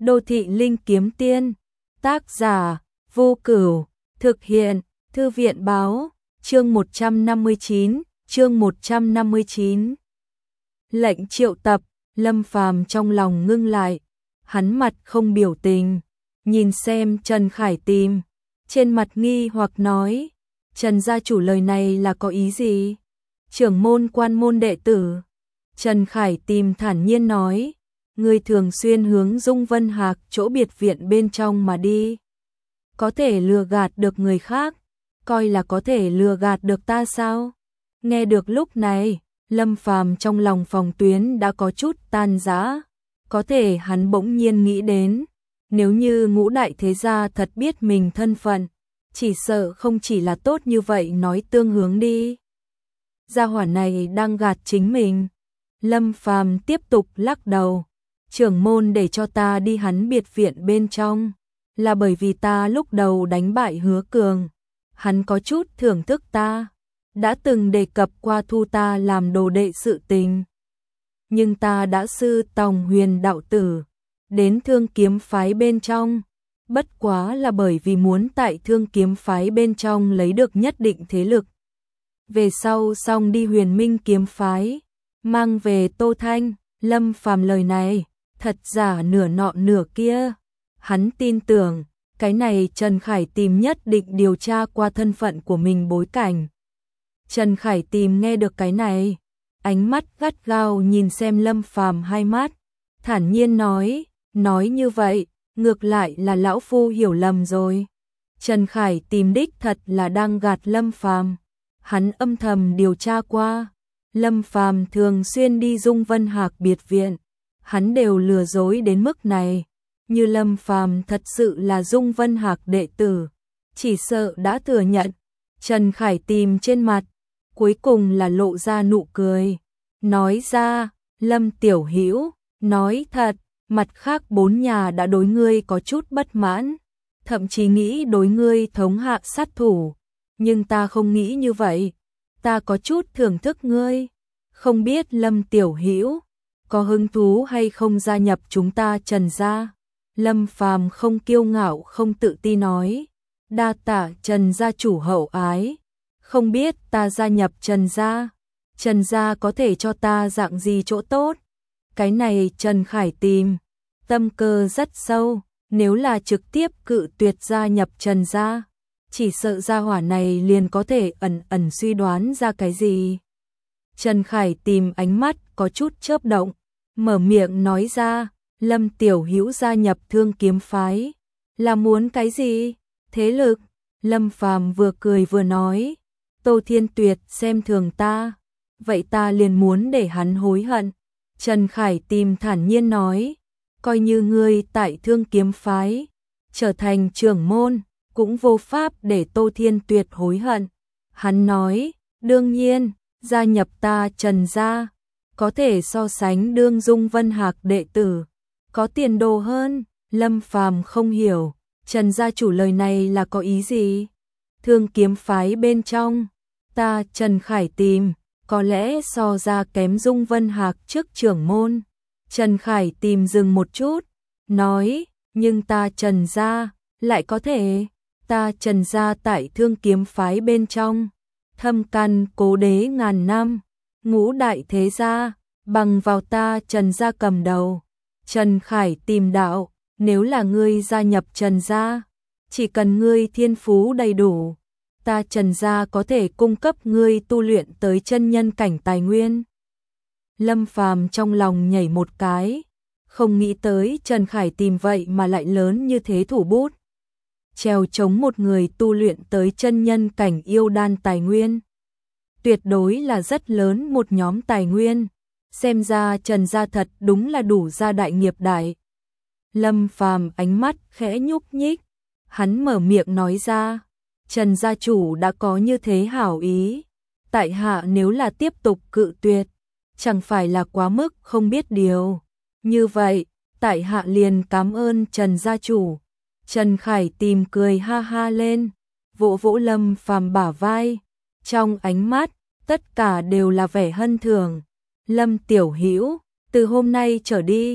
Đô thị linh kiếm tiên, tác giả, Vô Cửu, thực hiện, Thư viện báo, chương 159. Lệnh triệu tập, Lâm Phàm trong lòng ngưng lại, hắn mặt không biểu tình, nhìn xem Trần Khải Tìm, trên mặt nghi hoặc nói, Trần gia chủ lời này là có ý gì? Trưởng môn quan môn đệ tử. Trần Khải Tìm thản nhiên nói, người thường xuyên hướng Dung Vân Hạc chỗ biệt viện bên trong mà đi. Có thể lừa gạt được người khác, coi là có thể lừa gạt được ta sao? Nghe được lúc này, Lâm Phàm trong lòng phòng tuyến đã có chút tan rã. Có thể hắn bỗng nhiên nghĩ đến, nếu như Ngũ đại thế gia thật biết mình thân phận, chỉ sợ không chỉ là tốt như vậy nói tương hướng đi. Gia hỏa này đang gạt chính mình. Lâm Phàm tiếp tục lắc đầu, trưởng môn để cho ta đi hắn biệt viện bên trong, là bởi vì ta lúc đầu đánh bại Hứa Cường, hắn có chút thưởng thức ta, đã từng đề cập qua thu ta làm đồ đệ sự tình. Nhưng ta đã sư tòng huyền đạo tử, đến Thương Kiếm phái bên trong, bất quá là bởi vì muốn tại Thương Kiếm phái bên trong lấy được nhất định thế lực. Về sau xong đi Huyền Minh kiếm phái, mang về Tô Thanh. Lâm Phàm lời này, thật giả nửa nọ nửa kia. Hắn tin tưởng, cái này Trần Khải Tìm nhất định điều tra qua thân phận của mình bối cảnh. Trần Khải Tìm nghe được cái này, ánh mắt gắt gao nhìn xem Lâm Phàm hai mắt, thản nhiên nói như vậy, ngược lại là lão phu hiểu lầm rồi. Trần Khải Tìm đích thật là đang gạt Lâm Phàm. Hắn âm thầm điều tra qua, Lâm Phàm thường xuyên đi Dung Vân Hạc biệt viện, hắn đều lừa dối đến mức này. Như Lâm Phàm thật sự là Dung Vân Hạc đệ tử, chỉ sợ đã thừa nhận. Trần Khải Tìm trên mặt, cuối cùng là lộ ra nụ cười, nói ra, Lâm tiểu hữu, nói thật, mặt khác bốn nhà đã đối ngươi có chút bất mãn, thậm chí nghĩ đối ngươi thống hạ sát thủ. Nhưng ta không nghĩ như vậy, ta có chút thưởng thức ngươi, không biết Lâm tiểu hữu có hứng thú hay không gia nhập chúng ta Trần gia. Lâm Phàm không kiêu ngạo không tự ti nói, đa tạ Trần gia chủ hậu ái, không biết ta gia nhập Trần gia có thể cho ta dạng gì chỗ tốt. Cái này Trần Khải Tìm tâm cơ rất sâu, nếu là trực tiếp cự tuyệt gia nhập Trần gia, chỉ sợ gia hỏa này liền có thể ẩn suy đoán ra cái gì. Trần Khải Tìm ánh mắt có chút chớp động, mở miệng nói ra, Lâm tiểu hữu gia nhập Thương Kiếm phái, là muốn cái gì? Thế lực? Lâm Phàm vừa cười vừa nói, Tô Thiên Tuyệt xem thường ta, vậy ta liền muốn để hắn hối hận. Trần Khải Tìm thản nhiên nói, coi như ngươi tại Thương Kiếm phái trở thành trưởng môn, cũng vô pháp để Tô Thiên Tuyệt hối hận. Hắn nói, đương nhiên, gia nhập ta Trần gia, có thể so sánh đương Dung Vân Hạc đệ tử, có tiền đồ hơn. Lâm Phàm không hiểu, Trần gia chủ lời này là có ý gì? Thương Kiếm phái bên trong, ta Trần Khải Tìm, có lẽ so ra kém Dung Vân Hạc trước trưởng môn. Trần Khải Tìm dừng một chút, nói, nhưng ta Trần gia lại có thể. Ta Trần gia tại Thương Kiếm phái bên trong, thâm căn cố đế ngàn năm, ngũ đại thế gia, bằng vào ta Trần gia cầm đầu. Trần Khải Tìm đạo, nếu là ngươi gia nhập Trần gia, chỉ cần ngươi thiên phú đầy đủ, ta Trần gia có thể cung cấp ngươi tu luyện tới chân nhân cảnh tài nguyên. Lâm Phàm trong lòng nhảy một cái, không nghĩ tới Trần Khải Tìm vậy mà lại lớn như thế thủ bút. Treo chống một người tu luyện tới chân nhân cảnh yêu đan tài nguyên, tuyệt đối là rất lớn một nhóm tài nguyên. Xem ra Trần gia thật đúng là đủ gia đại nghiệp đại. Lâm Phàm ánh mắt khẽ nhúc nhích, hắn mở miệng nói ra, Trần gia chủ đã có như thế hảo ý, tại hạ nếu là tiếp tục cự tuyệt, chẳng phải là quá mức không biết điều. Như vậy, tại hạ liền cảm ơn Trần gia chủ. Trần Khải Tìm cười ha ha lên, vỗ vỗ Lâm Phàm bả vai, trong ánh mắt tất cả đều là vẻ hân thường. Lâm tiểu hữu, từ hôm nay trở đi,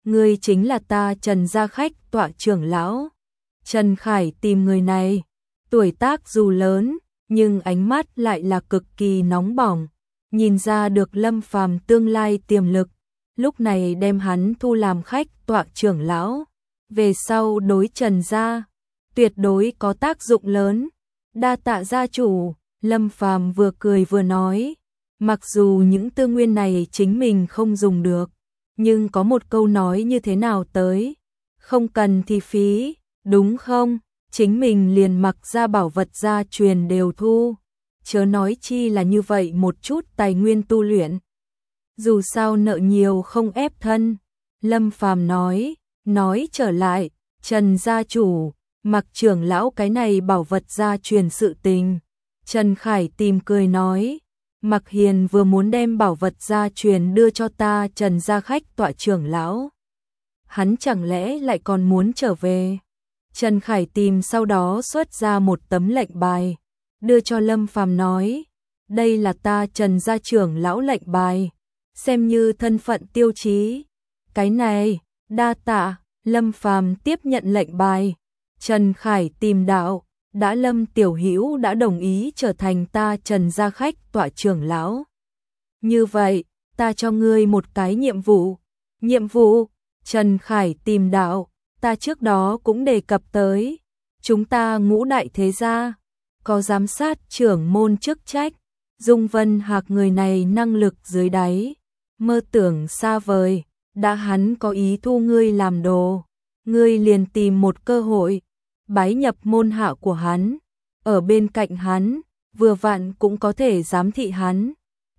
ngươi chính là ta Trần gia khách tọa trưởng lão. Trần Khải tìm người này, tuổi tác dù lớn, nhưng ánh mắt lại là cực kỳ nóng bỏng, nhìn ra được Lâm Phàm tương lai tiềm lực, lúc này đem hắn thu làm khách tọa trưởng lão, về sau đối Trần gia tuyệt đối có tác dụng lớn. Đa tạ gia chủ. Lâm Phàm vừa cười vừa nói, mặc dù những tư nguyên này chính mình không dùng được, nhưng có một câu nói như thế nào tới, không cần thì phí, đúng không? Chính mình liền mặc ra bảo vật gia truyền đều thu, chớ nói chi là như vậy một chút tài nguyên tu luyện. Dù sao nợ nhiều không ép thân. Lâm Phàm nói trở lại, Trần gia chủ, Mặc trưởng lão cái này bảo vật gia truyền sự tình. Trần Khải tìm cười nói, Mặc Hiền vừa muốn đem bảo vật gia truyền đưa cho ta Trần gia khách tọa trưởng lão. Hắn chẳng lẽ lại còn muốn trở về? Trần Khải tìm sau đó xuất ra một tấm lệnh bài, đưa cho Lâm Phàm nói, đây là ta Trần gia trưởng lão lệnh bài, xem như thân phận tiêu chí. Cái này, đa tạ. Lâm Phàm tiếp nhận lệnh bài. Trần Khải tìm đạo, đã Lâm tiểu hữu đã đồng ý trở thành ta Trần gia khách tọa trưởng lão. Như vậy, ta cho ngươi một cái nhiệm vụ. Nhiệm vụ? Trần Khải tìm đạo, ta trước đó cũng đề cập tới. Chúng ta Ngũ đại thế gia, có giám sát trưởng môn chức trách. Dung Vân Hạc người này năng lực dưới đáy, mơ tưởng xa vời, đã hắn có ý thu ngươi làm đồ, ngươi liền tìm một cơ hội, bái nhập môn hạ của hắn, ở bên cạnh hắn, vừa vặn cũng có thể giám thị hắn.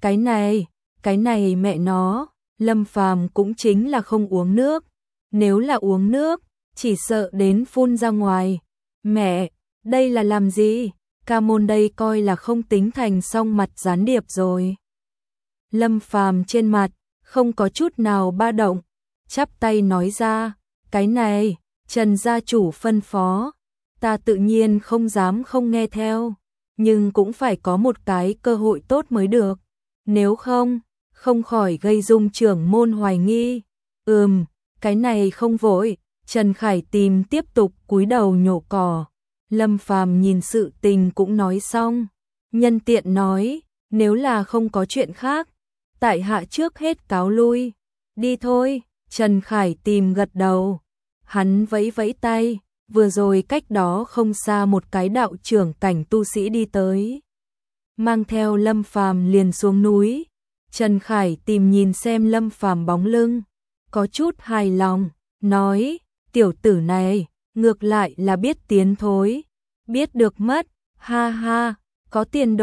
Cái này mẹ nó, Lâm Phàm cũng chính là không uống nước, nếu là uống nước, chỉ sợ đến phun ra ngoài. Mẹ, đây là làm gì? Ca môn đây coi là không tính thành song mặt gián điệp rồi. Lâm Phàm trên mặt không có chút nào ba động, chắp tay nói ra, cái này, Trần gia chủ phân phó, ta tự nhiên không dám không nghe theo, nhưng cũng phải có một cái cơ hội tốt mới được, nếu không khỏi gây Dung trưởng môn hoài nghi. Cái này không vội. Trần Khải tìm tiếp tục cúi đầu nhổ cỏ. Lâm Phàm nhìn sự tình cũng nói xong, nhân tiện nói, nếu là không có chuyện khác, tại hạ trước hết cáo lui. Đi thôi. Trần Khải tìm gật đầu, hắn vẫy vẫy tay, vừa rồi cách đó không xa một cái đạo trưởng cảnh tu sĩ đi tới, mang theo Lâm Phàm liền xuống núi. Trần Khải tìm nhìn xem Lâm Phàm bóng lưng, có chút hài lòng, nói, tiểu tử này, ngược lại là biết tiến thối, biết được mất, ha ha, có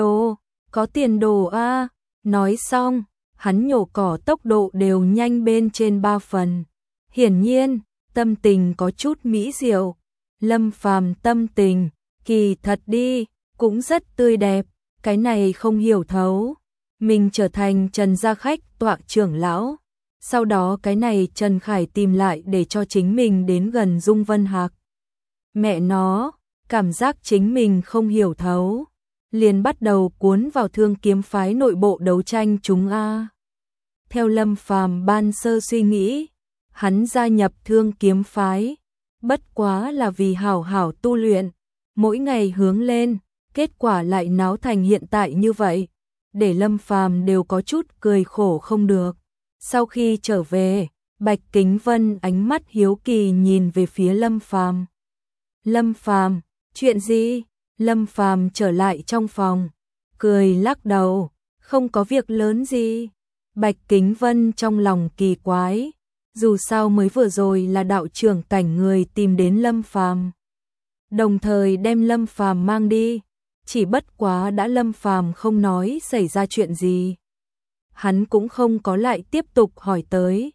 tiền đồ a. Nói xong, hắn nhổ cỏ tốc độ đều nhanh bên trên 3 phần. Hiển nhiên, tâm tình có chút mỹ diệu. Lâm Phàm tâm tình, kỳ thật đi, cũng rất tươi đẹp, cái này không hiểu thấu. Mình trở thành Trần gia khách tọa trưởng lão. Sau đó cái này Trần Khải tìm lại để cho chính mình đến gần Dung Vân Hạc. Mẹ nó, cảm giác chính mình không hiểu thấu, liền bắt đầu cuốn vào Thương Kiếm phái nội bộ đấu tranh chúng a. Theo Lâm Phàm ban sơ suy nghĩ, hắn gia nhập Thương Kiếm phái, bất quá là vì hảo hảo tu luyện, mỗi ngày hướng lên, kết quả lại náo thành hiện tại như vậy, để Lâm Phàm đều có chút cười khổ không được. Sau khi trở về, Bạch Kính Vân ánh mắt hiếu kỳ nhìn về phía Lâm Phàm. Lâm Phàm, chuyện gì? Lâm Phàm trở lại trong phòng, cười lắc đầu, không có việc lớn gì. Bạch Kính Vân trong lòng kỳ quái, dù sao mới vừa rồi là đạo trưởng cảnh người tìm đến Lâm Phàm, đồng thời đem Lâm Phàm mang đi, chỉ bất quá đã Lâm Phàm không nói xảy ra chuyện gì, hắn cũng không có lại tiếp tục hỏi tới.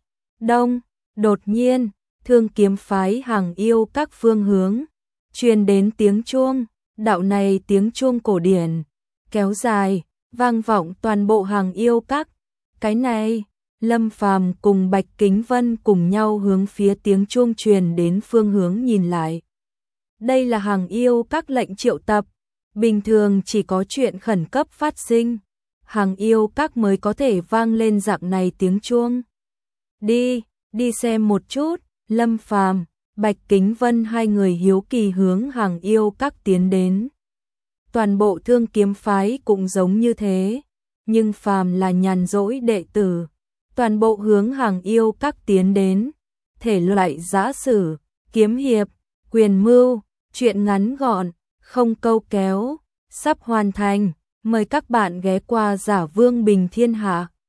Đột nhiên, Thương Kiếm phái Hàng Yêu các phương hướng truyền đến tiếng chuông, đạo này tiếng chuông cổ điển, kéo dài, vang vọng toàn bộ Hàng Yêu các. Cái này, Lâm Phàm cùng Bạch Kính Vân cùng nhau hướng phía tiếng chuông truyền đến phương hướng nhìn lại. Đây là Hàng Yêu các lệnh triệu tập, bình thường chỉ có chuyện khẩn cấp phát sinh, Hàng Yêu các mới có thể vang lên dạng này tiếng chuông. Đi, Đi xem một chút, Lâm Phàm, Bạch Kính Vân hai người hiếu kỳ hướng Hàng Yêu Các tiến đến. Toàn bộ Thương Kiếm phái cũng giống như thế, nhưng phàm là nhàn rỗi đệ tử, toàn bộ hướng Hàng Yêu Các tiến đến. Thể loại giã sử, kiếm hiệp, quyền mưu, truyện ngắn gọn, không câu kéo, sắp hoàn thành. Mời các bạn ghé qua Giả Vương Bình Thiên Hạ.